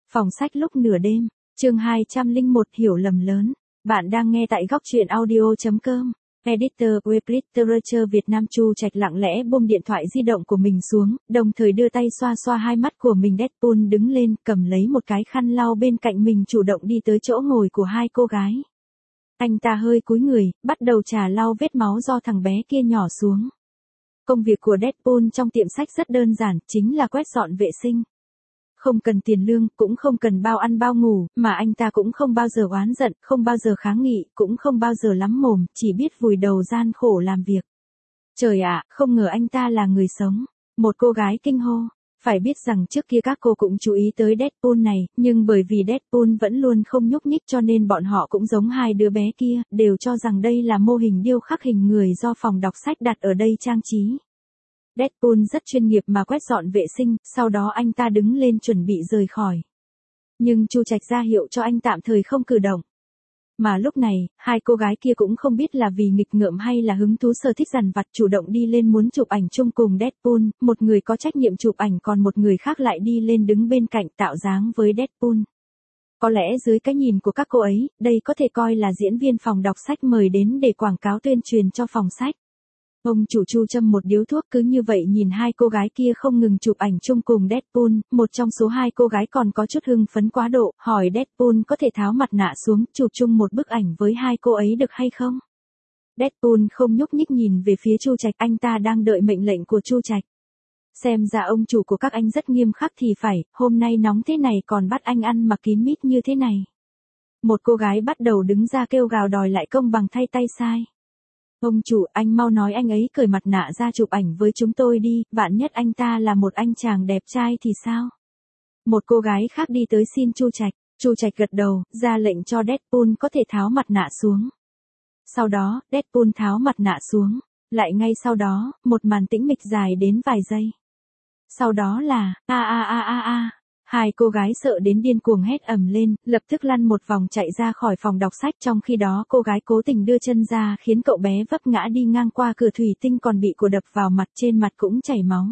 Phòng sách lúc nửa đêm, chương 201 hiểu lầm lớn. Bạn đang nghe tại góc truyện audio.com. Editor Web Literature Việt Nam. Chu Trạch lặng lẽ buông điện thoại di động của mình xuống, đồng thời đưa tay xoa xoa hai mắt của mình. Deadpool đứng lên, cầm lấy một cái khăn lau bên cạnh mình, chủ động đi tới chỗ ngồi của hai cô gái. Anh ta hơi cúi người, bắt đầu chà lau vết máu do thằng bé kia nhỏ xuống. Công việc của Deadpool trong tiệm sách rất đơn giản, chính là quét dọn vệ sinh. Không cần tiền lương, cũng không cần bao ăn bao ngủ, mà anh ta cũng không bao giờ oán giận, không bao giờ kháng nghị, cũng không bao giờ lắm mồm, chỉ biết vùi đầu gian khổ làm việc. Trời ạ, không ngờ anh ta là người sống. Một cô gái kinh hô. Phải biết rằng trước kia các cô cũng chú ý tới Deadpool này, nhưng bởi vì Deadpool vẫn luôn không nhúc nhích cho nên bọn họ cũng giống hai đứa bé kia, đều cho rằng đây là mô hình điêu khắc hình người do phòng đọc sách đặt ở đây trang trí. Deadpool rất chuyên nghiệp mà quét dọn vệ sinh, sau đó anh ta đứng lên chuẩn bị rời khỏi. Nhưng Chu Trạch ra hiệu cho anh tạm thời không cử động. Mà lúc này, hai cô gái kia cũng không biết là vì nghịch ngợm hay là hứng thú sở thích dằn vặt, chủ động đi lên muốn chụp ảnh chung cùng Deadpool, một người có trách nhiệm chụp ảnh còn một người khác lại đi lên đứng bên cạnh tạo dáng với Deadpool. Có lẽ dưới cái nhìn của các cô ấy, đây có thể coi là diễn viên phòng đọc sách mời đến để quảng cáo tuyên truyền cho phòng sách. Ông chủ Chu châm một điếu thuốc, cứ như vậy nhìn hai cô gái kia không ngừng chụp ảnh chung cùng Deadpool. Một trong số hai cô gái còn có chút hưng phấn quá độ, hỏi Deadpool có thể tháo mặt nạ xuống, chụp chung một bức ảnh với hai cô ấy được hay không? Deadpool không nhúc nhích nhìn về phía Chu Trạch, anh ta đang đợi mệnh lệnh của Chu Trạch. Xem ra ông chủ của các anh rất nghiêm khắc thì phải, hôm nay nóng thế này còn bắt anh ăn mặc kín mít như thế này. Một cô gái bắt đầu đứng ra kêu gào đòi lại công bằng thay tay sai. Ông chủ, anh mau nói anh ấy cởi mặt nạ ra chụp ảnh với chúng tôi đi, vạn nhất anh ta là một anh chàng đẹp trai thì sao? Một cô gái khác đi tới xin Chu Trạch. Chu Trạch gật đầu, ra lệnh cho Deadpool có thể tháo mặt nạ xuống. Sau đó, Deadpool tháo mặt nạ xuống. Lại ngay sau đó, một màn tĩnh mịch dài đến vài giây. Sau đó là, hai cô gái sợ đến điên cuồng hét ầm lên, lập tức lăn một vòng chạy ra khỏi phòng đọc sách. Trong khi đó cô gái cố tình đưa chân ra khiến cậu bé vấp ngã đi ngang qua cửa thủy tinh, còn bị của đập vào mặt, trên mặt cũng chảy máu.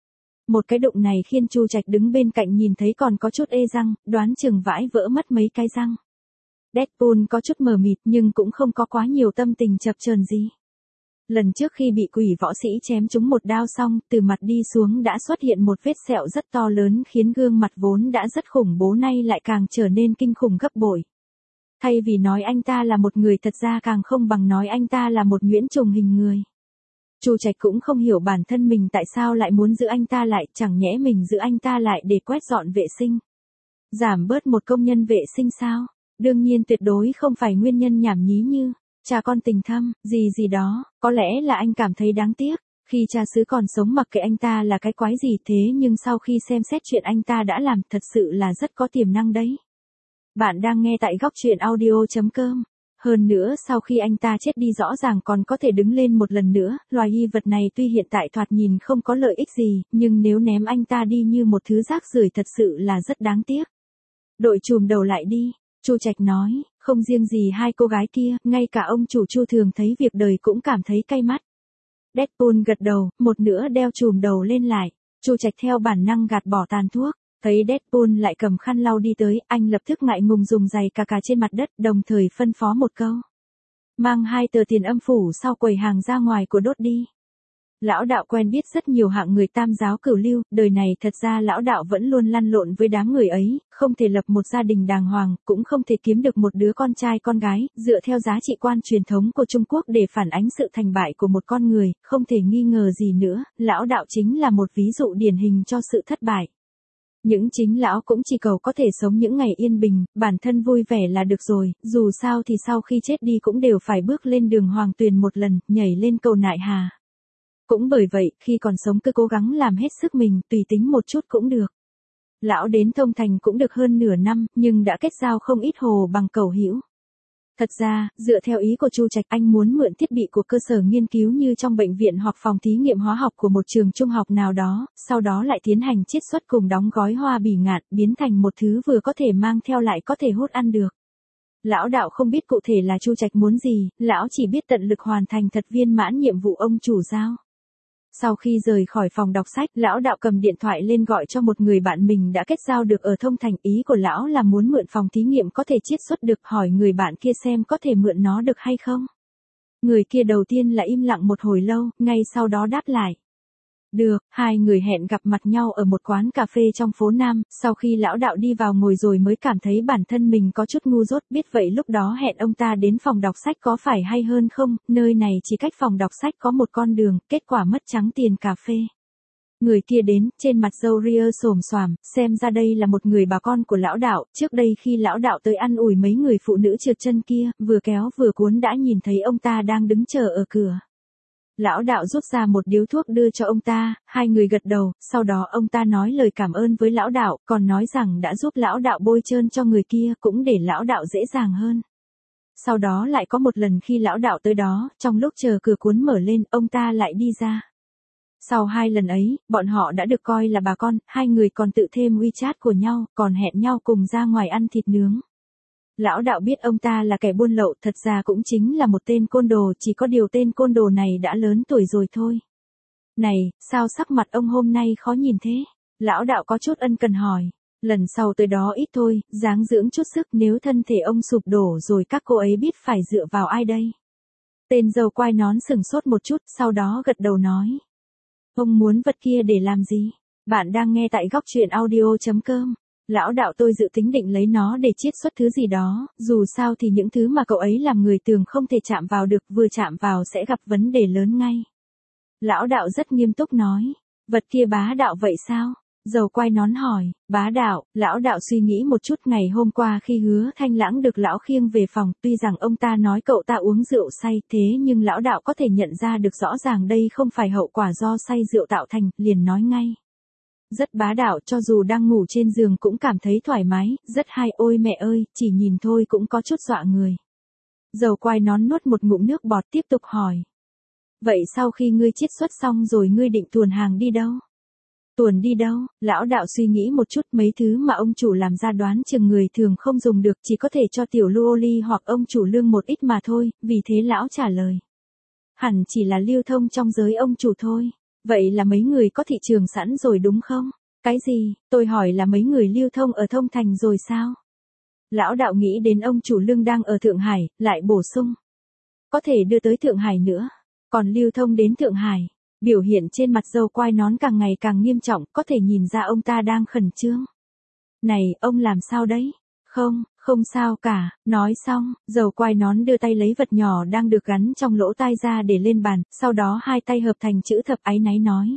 Một cái đụng này khiến Chu Trạch đứng bên cạnh nhìn thấy còn có chút ê răng, đoán chừng vãi vỡ mất mấy cái răng. Deadpool có chút mờ mịt nhưng cũng không có quá nhiều tâm tình chập chờn gì. Lần trước khi bị quỷ võ sĩ chém trúng một đao xong, từ mặt đi xuống đã xuất hiện một vết sẹo rất to lớn khiến gương mặt vốn đã rất khủng bố nay lại càng trở nên kinh khủng gấp bội. Thay vì nói anh ta là một người thật ra càng không bằng nói anh ta là một nhuyễn trùng hình người. Chu Trạch cũng không hiểu bản thân mình tại sao lại muốn giữ anh ta lại, chẳng nhẽ mình giữ anh ta lại để quét dọn vệ sinh. Giảm bớt một công nhân vệ sinh sao? Đương nhiên tuyệt đối không phải nguyên nhân nhảm nhí như cha con tình thâm, gì đó, có lẽ là anh cảm thấy đáng tiếc. Khi cha xứ còn sống mặc kệ anh ta là cái quái gì thế, nhưng sau khi xem xét chuyện anh ta đã làm, thật sự là rất có tiềm năng đấy. Bạn đang nghe tại góc truyện audio.com. Hơn nữa sau khi anh ta chết đi rõ ràng còn có thể đứng lên một lần nữa, loài hy vật này tuy hiện tại thoạt nhìn không có lợi ích gì, nhưng nếu ném anh ta đi như một thứ rác rưởi thật sự là rất đáng tiếc. Đội chùm đầu lại đi, Chu Trạch nói. Không riêng gì hai cô gái kia, ngay cả ông chủ Chu thường thấy việc đời cũng cảm thấy cay mắt. Deadpool gật đầu, một nữa đeo chùm đầu lên lại. Chu Trạch theo bản năng gạt bỏ tàn thuốc. Thấy Deadpool lại cầm khăn lau đi tới, anh lập tức ngại ngùng dùng giày cà trên mặt đất, đồng thời phân phó một câu. Mang 2 tờ tiền âm phủ sau quầy hàng ra ngoài của đốt đi. Lão đạo quen biết rất nhiều hạng người tam giáo cửu lưu, đời này thật ra lão đạo vẫn luôn lăn lộn với đám người ấy, không thể lập một gia đình đàng hoàng, cũng không thể kiếm được một đứa con trai con gái, dựa theo giá trị quan truyền thống của Trung Quốc để phản ánh sự thành bại của một con người, không thể nghi ngờ gì nữa, lão đạo chính là một ví dụ điển hình cho sự thất bại. Những chính lão cũng chỉ cầu có thể sống những ngày yên bình, bản thân vui vẻ là được rồi, dù sao thì sau khi chết đi cũng đều phải bước lên đường hoàng tuyền một lần, nhảy lên cầu nại hà. Cũng bởi vậy, khi còn sống cứ cố gắng làm hết sức mình, tùy tính một chút cũng được. Lão đến Thông Thành cũng được hơn nửa năm, nhưng đã kết giao không ít hồ bằng cẩu hữu. Thật ra, dựa theo ý của Chu Trạch, anh muốn mượn thiết bị của cơ sở nghiên cứu như trong bệnh viện hoặc phòng thí nghiệm hóa học của một trường trung học nào đó, sau đó lại tiến hành chiết xuất cùng đóng gói hoa bỉ ngạn, biến thành một thứ vừa có thể mang theo lại có thể hút ăn được. Lão đạo không biết cụ thể là Chu Trạch muốn gì, lão chỉ biết tận lực hoàn thành thật viên mãn nhiệm vụ ông chủ giao. Sau khi rời khỏi phòng đọc sách, lão đạo cầm điện thoại lên gọi cho một người bạn mình đã kết giao được ở Thông Thành. Ý của lão là muốn mượn phòng thí nghiệm có thể chiết xuất được, hỏi người bạn kia xem có thể mượn nó được hay không. Người kia đầu tiên là im lặng một hồi lâu, ngay sau đó đáp lại. Được, hai người hẹn gặp mặt nhau ở một quán cà phê trong phố Nam, sau khi lão đạo đi vào ngồi rồi mới cảm thấy bản thân mình có chút ngu dốt, biết vậy lúc đó hẹn ông ta đến phòng đọc sách có phải hay hơn không, nơi này chỉ cách phòng đọc sách có một con đường, kết quả mất trắng tiền cà phê. Người kia đến, trên mặt râu ria xồm xoàm, xem ra đây là một người bà con của lão đạo, trước đây khi lão đạo tới ăn ủi mấy người phụ nữ trượt chân kia, vừa kéo vừa cuốn đã nhìn thấy ông ta đang đứng chờ ở cửa. Lão đạo rút ra một điếu thuốc đưa cho ông ta, hai người gật đầu, sau đó ông ta nói lời cảm ơn với lão đạo, còn nói rằng đã giúp lão đạo bôi trơn cho người kia cũng để lão đạo dễ dàng hơn. Sau đó lại có một lần khi lão đạo tới đó, trong lúc chờ cửa cuốn mở lên, ông ta lại đi ra. Sau hai lần ấy, bọn họ đã được coi là bà con, hai người còn tự thêm WeChat của nhau, còn hẹn nhau cùng ra ngoài ăn thịt nướng. Lão đạo biết ông ta là kẻ buôn lậu, thật ra cũng chính là một tên côn đồ, chỉ có điều tên côn đồ này đã lớn tuổi rồi thôi. Này, sao sắc mặt ông hôm nay khó nhìn thế? Lão đạo có chút ân cần hỏi. Lần sau tới đó ít thôi, ráng dưỡng chút sức, nếu thân thể ông sụp đổ rồi các cô ấy biết phải dựa vào ai đây? Tên dâu quai nón sừng sốt một chút, sau đó gật đầu nói. Ông muốn vật kia để làm gì? Bạn đang nghe tại góc truyện audio.com. Lão đạo tôi dự tính định lấy nó để chiết xuất thứ gì đó, dù sao thì những thứ mà cậu ấy làm người thường không thể chạm vào được, vừa chạm vào sẽ gặp vấn đề lớn ngay. Lão đạo rất nghiêm túc nói, vật kia bá đạo vậy sao? Dầu quai nón hỏi, bá đạo, lão đạo suy nghĩ một chút. Ngày hôm qua khi Hứa Thanh Lãng được lão khiêng về phòng, tuy rằng ông ta nói cậu ta uống rượu say, thế nhưng lão đạo có thể nhận ra được rõ ràng đây không phải hậu quả do say rượu tạo thành, liền nói ngay. Rất bá đạo, cho dù đang ngủ trên giường cũng cảm thấy thoải mái, rất hay, ôi mẹ ơi, chỉ nhìn thôi cũng có chút dọa người. Dầu quai nón nuốt một ngụm nước bọt tiếp tục hỏi. Vậy sau khi ngươi chiết xuất xong rồi ngươi định tuồn hàng đi đâu? Tuồn đi đâu? Lão đạo suy nghĩ một chút, mấy thứ mà ông chủ làm ra đoán chừng người thường không dùng được, chỉ có thể cho tiểu lưu ly hoặc ông chủ Lương một ít mà thôi, vì thế lão trả lời. Hẳn chỉ là lưu thông trong giới ông chủ thôi. Vậy là mấy người có thị trường sẵn rồi đúng không? Cái gì? Tôi hỏi là mấy người lưu thông ở Thông Thành rồi sao? Lão đạo nghĩ đến ông chủ Lương đang ở Thượng Hải, lại bổ sung. Có thể đưa tới Thượng Hải nữa. Còn lưu thông đến Thượng Hải. Biểu hiện trên mặt dâu quai nón càng ngày càng nghiêm trọng, có thể nhìn ra ông ta đang khẩn trương. Này, ông làm sao đấy? Không sao cả, nói xong, dầu quai nón đưa tay lấy vật nhỏ đang được gắn trong lỗ tai ra để lên bàn, sau đó hai tay hợp thành chữ thập, áy náy nói.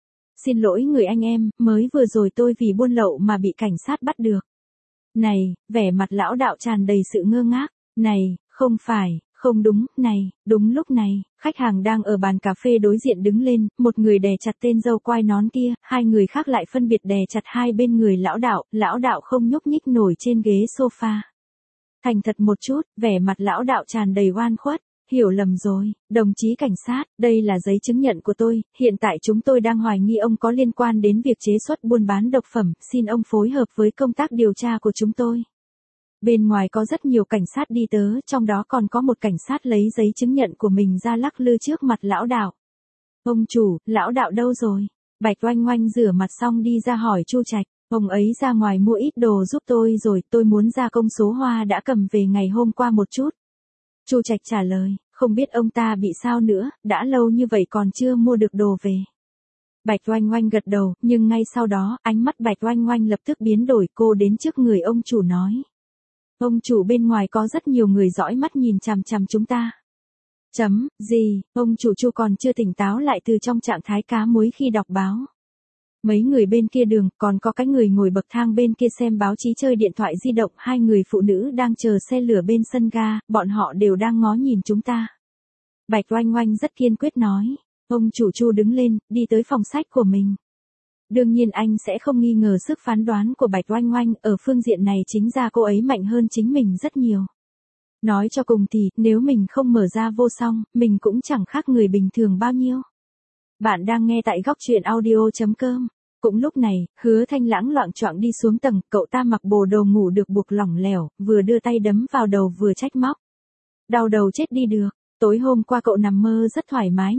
Xin lỗi người anh em, mới vừa rồi tôi vì buôn lậu mà bị cảnh sát bắt được. Này, vẻ mặt lão đạo tràn đầy sự ngơ ngác. Này, không phải, không đúng, này, đúng lúc này, khách hàng đang ở bàn cà phê đối diện đứng lên, một người đè chặt tên dâu quai nón kia, hai người khác lại phân biệt đè chặt hai bên người lão đạo không nhúc nhích nổi trên ghế sofa. Thành thật một chút, vẻ mặt lão đạo tràn đầy oan khuất. Hiểu lầm rồi, đồng chí cảnh sát, đây là giấy chứng nhận của tôi, hiện tại chúng tôi đang hoài nghi ông có liên quan đến việc chế xuất buôn bán độc phẩm, xin ông phối hợp với công tác điều tra của chúng tôi. Bên ngoài có rất nhiều cảnh sát đi tới, trong đó còn có một cảnh sát lấy giấy chứng nhận của mình ra lắc lư trước mặt lão đạo. Ông chủ, lão đạo đâu rồi? Bạch Oanh Oanh rửa mặt xong đi ra hỏi Chu Trạch, ông ấy ra ngoài mua ít đồ giúp tôi rồi, tôi muốn gia công số hoa đã cầm về ngày hôm qua một chút. Chu Trạch trả lời, không biết ông ta bị sao nữa, đã lâu như vậy còn chưa mua được đồ về. Bạch Oanh Oanh gật đầu, nhưng ngay sau đó, ánh mắt Bạch Oanh Oanh lập tức biến đổi, cô đến trước người ông chủ nói. Ông chủ, bên ngoài có rất nhiều người dõi mắt nhìn chằm chằm chúng ta. Gì, ông chủ Chu còn chưa tỉnh táo lại từ trong trạng thái cá muối khi đọc báo. Mấy người bên kia đường, còn có cái người ngồi bậc thang bên kia xem báo chí chơi điện thoại di động, hai người phụ nữ đang chờ xe lửa bên sân ga, bọn họ đều đang ngó nhìn chúng ta. Bạch Oanh Oanh rất kiên quyết nói. Ông chủ Chu đứng lên, đi tới phòng sách của mình. Đương nhiên anh sẽ không nghi ngờ sức phán đoán của Bạch Oanh Oanh, ở phương diện này chính ra cô ấy mạnh hơn chính mình rất nhiều. Nói cho cùng thì, nếu mình không mở ra vô song, mình cũng chẳng khác người bình thường bao nhiêu. Bạn đang nghe tại góc truyện audio.com. Cũng lúc này, Hứa Thanh Lãng loạng choạng đi xuống tầng, cậu ta mặc bộ đồ ngủ được buộc lỏng lẻo, vừa đưa tay đấm vào đầu vừa trách móc. Đau đầu chết đi được, tối hôm qua cậu nằm mơ rất thoải mái nhỉ?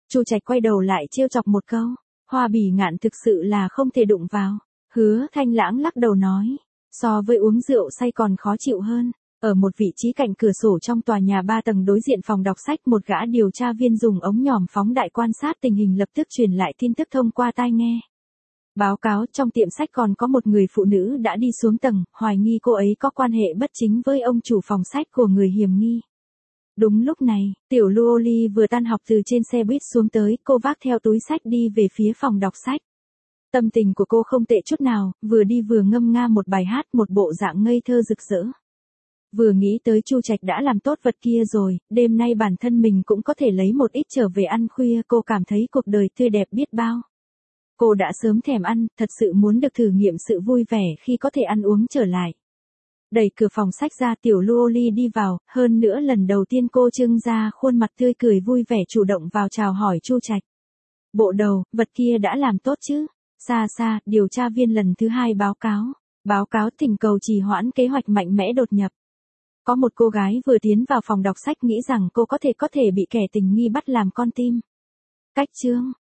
Chu Trạch quay đầu lại trêu chọc một câu, Hoa Bỉ Ngạn thực sự là không thể đụng vào. Hứa Thanh Lãng lắc đầu nói, so với uống rượu say còn khó chịu hơn. Ở một vị trí cạnh cửa sổ trong tòa nhà 3 tầng đối diện phòng đọc sách, một gã điều tra viên dùng ống nhòm phóng đại quan sát tình hình, lập tức truyền lại tin tức thông qua tai nghe. Báo cáo, trong tiệm sách còn có một người phụ nữ đã đi xuống tầng, hoài nghi cô ấy có quan hệ bất chính với ông chủ phòng sách của người hiểm nghi. Đúng lúc này, tiểu Luoli vừa tan học từ trên xe buýt xuống tới, cô vác theo túi sách đi về phía phòng đọc sách. Tâm tình của cô không tệ chút nào, vừa đi vừa ngâm nga một bài hát, một bộ dạng ngây thơ rực rỡ. Vừa nghĩ tới Chu Trạch đã làm tốt vật kia rồi, đêm nay bản thân mình cũng có thể lấy một ít trở về ăn khuya, cô cảm thấy cuộc đời tươi đẹp biết bao. Cô đã sớm thèm ăn, thật sự muốn được thử nghiệm sự vui vẻ khi có thể ăn uống trở lại. Đẩy cửa phòng sách ra, tiểu Luoli đi vào, hơn nữa lần đầu tiên cô trưng ra khuôn mặt tươi cười vui vẻ, chủ động vào chào hỏi Chu Trạch. Bộ đầu, vật kia đã làm tốt chứ? Xa xa, điều tra viên lần thứ 2 báo cáo. Báo cáo thỉnh cầu trì hoãn kế hoạch mạnh mẽ đột nhập. Có một cô gái vừa tiến vào phòng đọc sách nghĩ rằng cô có thể bị kẻ tình nghi bắt làm con tin. Cách chương